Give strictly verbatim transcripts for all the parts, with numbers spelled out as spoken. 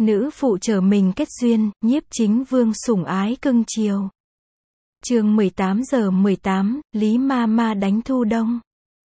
Nữ phụ trở mình kết duyên, nhiếp chính vương sủng ái cưng chiều. Chương mười tám giờ mười tám, Lý Ma Ma đánh Thu Đông.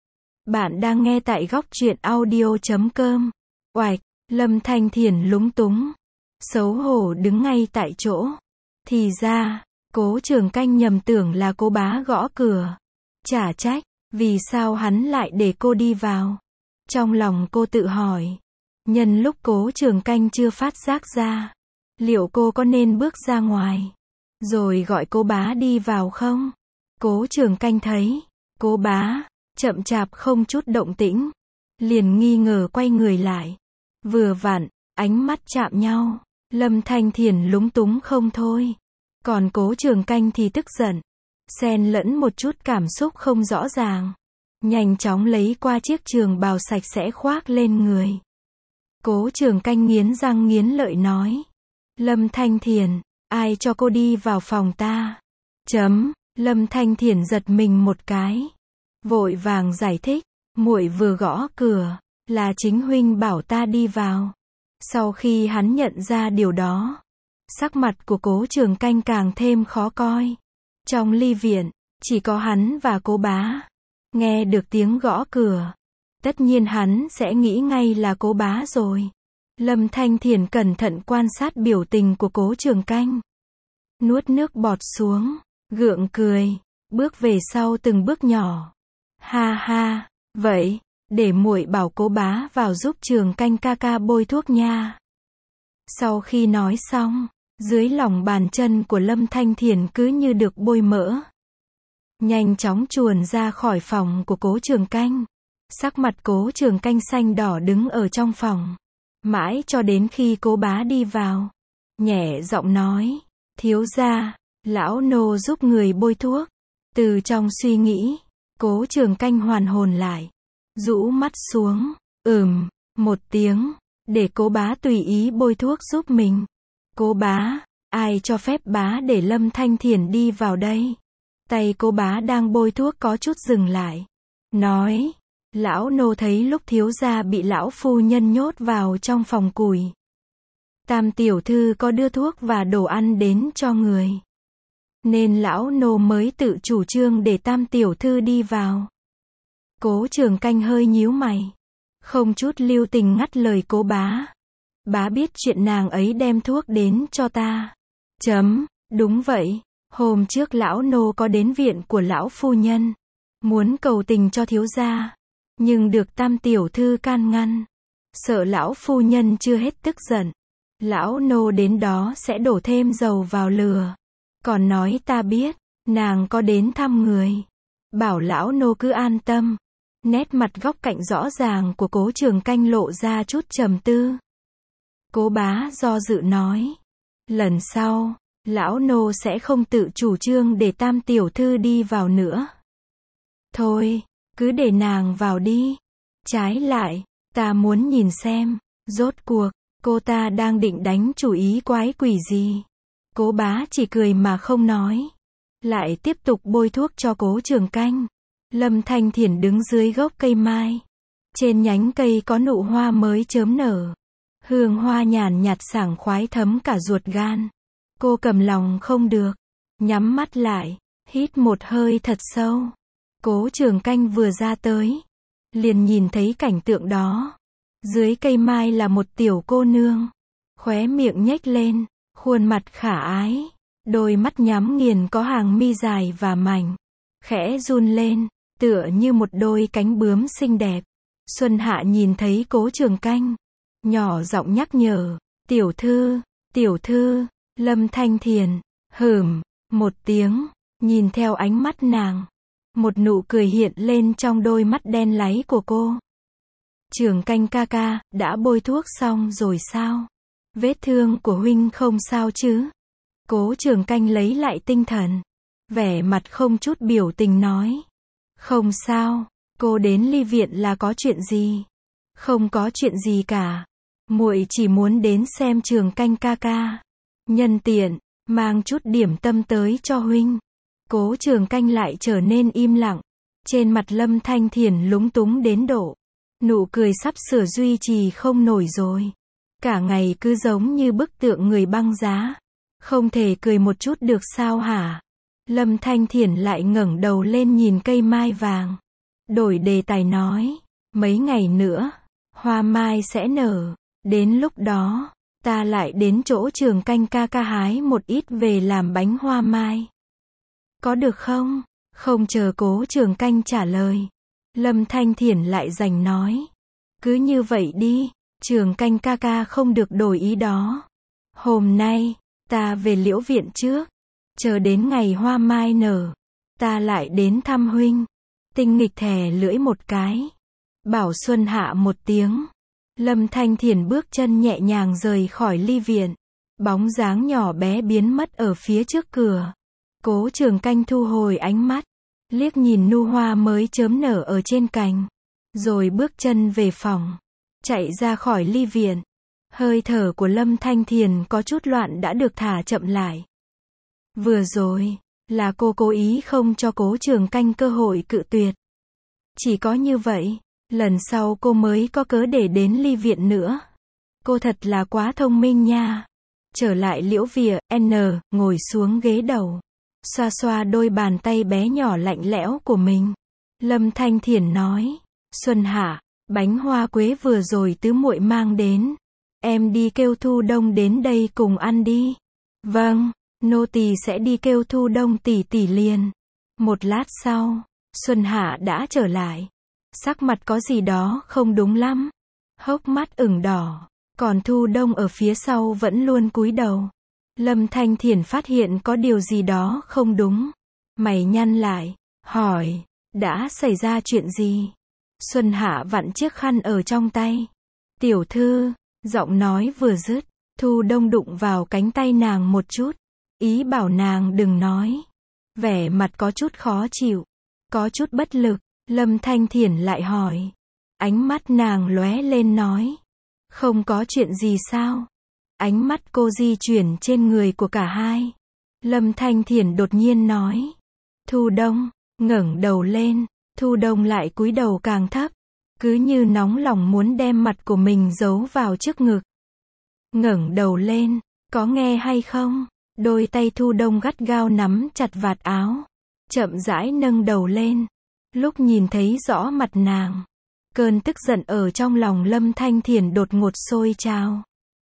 Bạn đang nghe tại góc truyện audio chấm com. Oạch, Lâm Thanh Thiển lúng túng, xấu hổ đứng ngay tại chỗ. Thì ra, Cố Trường Canh nhầm tưởng là cô bá gõ cửa. Chả trách, vì sao hắn lại để cô đi vào? Trong lòng cô tự hỏi. Nhân lúc Cố Trường Canh chưa phát giác ra, liệu cô có nên bước ra ngoài, rồi gọi cô bá đi vào không? Cố Trường Canh thấy cô bá chậm chạp không chút động tĩnh, liền nghi ngờ quay người lại. Vừa vặn, ánh mắt chạm nhau, Lâm Thanh Thiển lúng túng không thôi. Còn Cố Trường Canh thì tức giận, xen lẫn một chút cảm xúc không rõ ràng. Nhanh chóng lấy qua chiếc trường bào sạch sẽ khoác lên người. Cố Trường Canh nghiến răng nghiến lợi nói. Lâm Thanh Thiển, ai cho cô đi vào phòng ta? Chấm, Lâm Thanh Thiển giật mình một cái. Vội vàng giải thích, muội vừa gõ cửa, là chính huynh bảo ta đi vào. Sau khi hắn nhận ra điều đó, sắc mặt của Cố Trường Canh càng thêm khó coi. Trong ly viện, chỉ có hắn và cô bá. Nghe được tiếng gõ cửa, tất nhiên hắn sẽ nghĩ ngay là cô bá rồi. Lâm Thanh Thiển cẩn thận quan sát biểu tình của Cố Trường Canh. Nuốt nước bọt xuống, gượng cười, bước về sau từng bước nhỏ. Ha ha, vậy, để muội bảo cô bá vào giúp Trường Canh ca ca bôi thuốc nha. Sau khi nói xong, dưới lòng bàn chân của Lâm Thanh Thiển cứ như được bôi mỡ. Nhanh chóng chuồn ra khỏi phòng của Cố Trường Canh. Sắc mặt Cố Trường Canh xanh đỏ đứng ở trong phòng. Mãi cho đến khi cô bá đi vào. Nhẹ giọng nói, thiếu gia, lão nô giúp người bôi thuốc. Từ trong suy nghĩ, Cố Trường Canh hoàn hồn lại. Rũ mắt xuống, ừm, một tiếng, để cô bá tùy ý bôi thuốc giúp mình. Cô bá, ai cho phép bá để Lâm Thanh Thiển đi vào đây? Tay cô bá đang bôi thuốc có chút dừng lại. Nói, lão nô thấy lúc thiếu gia bị lão phu nhân nhốt vào trong phòng củi. Tam tiểu thư có đưa thuốc và đồ ăn đến cho người. Nên lão nô mới tự chủ trương để tam tiểu thư đi vào. Cố Trường Canh hơi nhíu mày. Không chút lưu tình ngắt lời cố bá. Bá biết chuyện nàng ấy đem thuốc đến cho ta. Chấm, đúng vậy. Hôm trước lão nô có đến viện của lão phu nhân. Muốn cầu tình cho thiếu gia. Nhưng được tam tiểu thư can ngăn. Sợ lão phu nhân chưa hết tức giận. Lão nô đến đó sẽ đổ thêm dầu vào lửa. Còn nói ta biết, nàng có đến thăm người. Bảo lão nô cứ an tâm. Nét mặt góc cạnh rõ ràng của Cố Trường Canh lộ ra chút trầm tư. Cố bá do dự nói. Lần sau, lão nô sẽ không tự chủ trương để tam tiểu thư đi vào nữa. Thôi, cứ để nàng vào đi. Trái lại, ta muốn nhìn xem, rốt cuộc, cô ta đang định đánh chủ ý quái quỷ gì. Cố bá chỉ cười mà không nói. Lại tiếp tục bôi thuốc cho Cố Trường Canh. Lâm Thanh Thiển đứng dưới gốc cây mai. Trên nhánh cây có nụ hoa mới chớm nở. Hương hoa nhàn nhạt sảng khoái thấm cả ruột gan. Cô cầm lòng không được. Nhắm mắt lại, hít một hơi thật sâu. Cố Trường Canh vừa ra tới, liền nhìn thấy cảnh tượng đó. Dưới cây mai là một tiểu cô nương. Khóe miệng nhếch lên, khuôn mặt khả ái. Đôi mắt nhắm nghiền có hàng mi dài và mảnh. Khẽ run lên, tựa như một đôi cánh bướm xinh đẹp. Xuân Hạ nhìn thấy Cố Trường Canh. Nhỏ giọng nhắc nhở, tiểu thư, tiểu thư, Lâm Thanh Thiển, hửm, một tiếng, nhìn theo ánh mắt nàng. Một nụ cười hiện lên trong đôi mắt đen láy của cô. Trường Canh ca ca, đã bôi thuốc xong rồi sao? Vết thương của huynh không sao chứ? Cố Trường Canh lấy lại tinh thần. Vẻ mặt không chút biểu tình nói. Không sao, cô đến ly viện là có chuyện gì? Không có chuyện gì cả. Muội chỉ muốn đến xem Trường Canh ca ca. Nhân tiện, mang chút điểm tâm tới cho huynh. Cố Trường Canh lại trở nên im lặng. Trên mặt Lâm Thanh Thiển lúng túng đến độ. Nụ cười sắp sửa duy trì không nổi rồi. Cả ngày cứ giống như bức tượng người băng giá. Không thể cười một chút được sao hả? Lâm Thanh Thiển lại ngẩng đầu lên nhìn cây mai vàng. Đổi đề tài nói, mấy ngày nữa, hoa mai sẽ nở. Đến lúc đó, ta lại đến chỗ Trường Canh ca ca hái một ít về làm bánh hoa mai. Có được không? Không chờ Cố Trường Canh trả lời. Lâm Thanh Thiển lại giành nói. Cứ như vậy đi, Trường Canh ca ca không được đổi ý đó. Hôm nay, ta về Liễu viện trước. Chờ đến ngày hoa mai nở, ta lại đến thăm huynh. Tinh nghịch thè lưỡi một cái. Bảo Xuân Hạ một tiếng. Lâm Thanh Thiển bước chân nhẹ nhàng rời khỏi ly viện. Bóng dáng nhỏ bé biến mất ở phía trước cửa. Cố Trường Canh thu hồi ánh mắt. Liếc nhìn nu hoa mới chớm nở ở trên cành. Rồi bước chân về phòng. Chạy ra khỏi ly viện. Hơi thở của Lâm Thanh Thiển có chút loạn đã được thả chậm lại. Vừa rồi, là cô cố ý không cho Cố Trường Canh cơ hội cự tuyệt. Chỉ có như vậy, lần sau cô mới có cớ để đến ly viện nữa. Cô thật là quá thông minh nha. Trở lại Liễu viện, N, ngồi xuống ghế đầu. Xoa xoa đôi bàn tay bé nhỏ lạnh lẽo của mình. Lâm Thanh Thiển nói, Xuân Hạ, bánh hoa quế vừa rồi tứ muội mang đến. Em đi kêu Thu Đông đến đây cùng ăn đi. Vâng, nô tỳ sẽ đi kêu Thu Đông tỷ tỷ liền. Một lát sau, Xuân Hạ đã trở lại. Sắc mặt có gì đó không đúng lắm. Hốc mắt ửng đỏ. Còn Thu Đông ở phía sau vẫn luôn cúi đầu. Lâm Thanh Thiển phát hiện có điều gì đó không đúng. Mày nhăn lại, hỏi, đã xảy ra chuyện gì? Xuân Hạ vặn chiếc khăn ở trong tay. Tiểu thư, giọng nói vừa dứt, Thu Đông đụng vào cánh tay nàng một chút. Ý bảo nàng đừng nói. Vẻ mặt có chút khó chịu. Có chút bất lực. Lâm Thanh Thiển lại hỏi. Ánh mắt nàng lóe lên nói. Không có chuyện gì sao? Ánh mắt cô di chuyển trên người của cả hai. Lâm Thanh Thiển đột nhiên nói. Thu Đông, ngẩng đầu lên. Thu Đông lại cúi đầu càng thấp. Cứ như nóng lòng muốn đem mặt của mình giấu vào trước ngực. Ngẩng đầu lên, có nghe hay không? Đôi tay Thu Đông gắt gao nắm chặt vạt áo. Chậm rãi nâng đầu lên. Lúc nhìn thấy rõ mặt nàng, cơn tức giận ở trong lòng Lâm Thanh Thiển đột ngột sôi trào.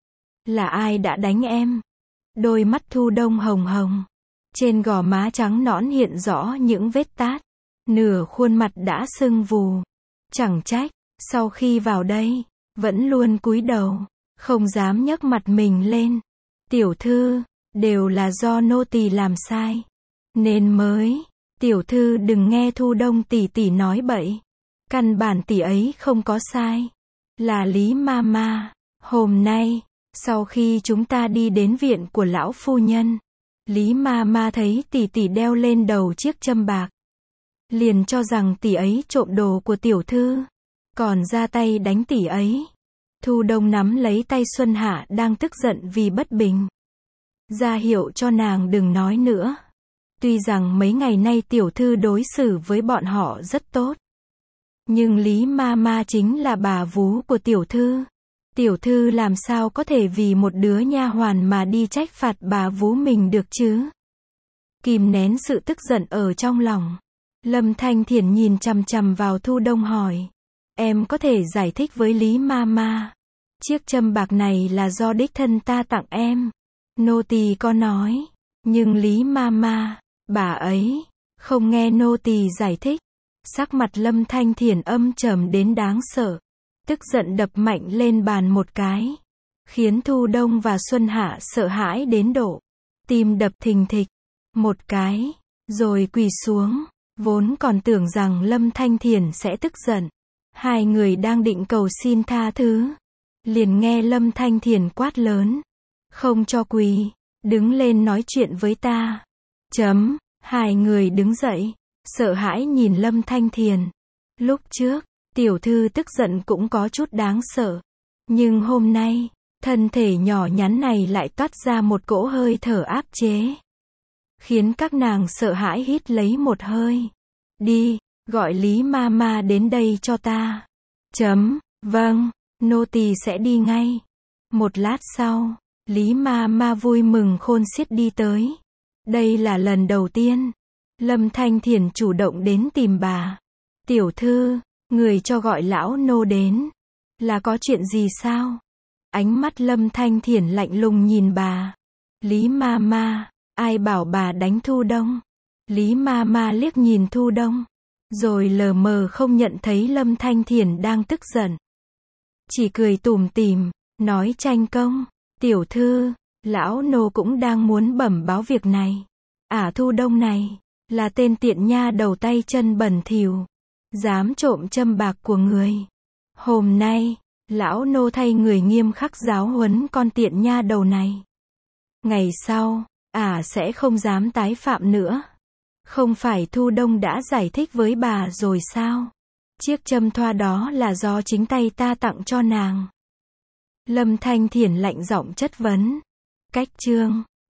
Là ai đã đánh em? Đôi mắt Thu Đông hồng hồng. Trên gò má trắng nõn hiện rõ những vết tát. Nửa khuôn mặt đã sưng vù. Chẳng trách, sau khi vào đây, vẫn luôn cúi đầu, không dám nhấc mặt mình lên. Tiểu thư, đều là do nô tỳ làm sai. Nên mới, tiểu thư đừng nghe Thu Đông tỷ tỷ nói bậy. Căn bản tỷ ấy không có sai. Là Lý ma ma. Hôm nay, sau khi chúng ta đi đến viện của lão phu nhân, Lý ma ma thấy tỷ tỷ đeo lên đầu chiếc châm bạc. Liền cho rằng tỷ ấy trộm đồ của tiểu thư. Còn ra tay đánh tỷ ấy. Thu Đông nắm lấy tay Xuân Hạ đang tức giận vì bất bình. Ra hiệu cho nàng đừng nói nữa. Tuy rằng mấy ngày nay tiểu thư đối xử với bọn họ rất tốt. Nhưng Lý ma ma chính là bà vú của tiểu thư. Tiểu thư làm sao có thể vì một đứa nha hoàn mà đi trách phạt bà vú mình được chứ? Kìm nén sự tức giận ở trong lòng. Lâm Thanh Thiển nhìn chằm chằm vào Thu Đông hỏi. Em có thể giải thích với Lý ma ma. Chiếc châm bạc này là do đích thân ta tặng em. Nô tỳ có nói. Nhưng Lý ma ma, bà ấy, không nghe nô tỳ giải thích. Sắc mặt Lâm Thanh Thiển âm trầm đến đáng sợ. Tức giận đập mạnh lên bàn một cái. Khiến Thu Đông và Xuân Hạ sợ hãi đến độ. Tim đập thình thịch. Một cái. Rồi quỳ xuống. Vốn còn tưởng rằng Lâm Thanh Thiển sẽ tức giận. Hai người đang định cầu xin tha thứ. Liền nghe Lâm Thanh Thiển quát lớn. Không cho quỳ. Đứng lên nói chuyện với ta. Chấm. Hai người đứng dậy. Sợ hãi nhìn Lâm Thanh Thiển. Lúc trước, tiểu thư tức giận cũng có chút đáng sợ. Nhưng hôm nay, thân thể nhỏ nhắn này lại toát ra một cỗ hơi thở áp chế. Khiến các nàng sợ hãi hít lấy một hơi. Đi, gọi Lý ma ma đến đây cho ta. Chấm, vâng, nô tỳ sẽ đi ngay. Một lát sau, Lý ma ma vui mừng khôn xiết đi tới. Đây là lần đầu tiên Lâm Thanh Thiển chủ động đến tìm bà. Tiểu thư, người cho gọi lão nô đến. Là có chuyện gì sao? Ánh mắt Lâm Thanh Thiển lạnh lùng nhìn bà. Lý ma ma, ai bảo bà đánh Thu Đông? Lý ma ma liếc nhìn Thu Đông, rồi lờ mờ không nhận thấy Lâm Thanh Thiển đang tức giận. Chỉ cười tủm tỉm, nói tranh công. Tiểu thư, lão nô cũng đang muốn bẩm báo việc này. Ả Thu Đông này, là tên tiện nha đầu tay chân bẩn thỉu, dám trộm châm bạc của người. Hôm nay, lão nô thay người nghiêm khắc giáo huấn con tiện nha đầu này. Ngày sau, ả sẽ không dám tái phạm nữa. Không phải Thu Đông đã giải thích với bà rồi sao? Chiếc châm thoa đó là do chính tay ta tặng cho nàng. Lâm Thanh Thiển lạnh giọng chất vấn. Cách chương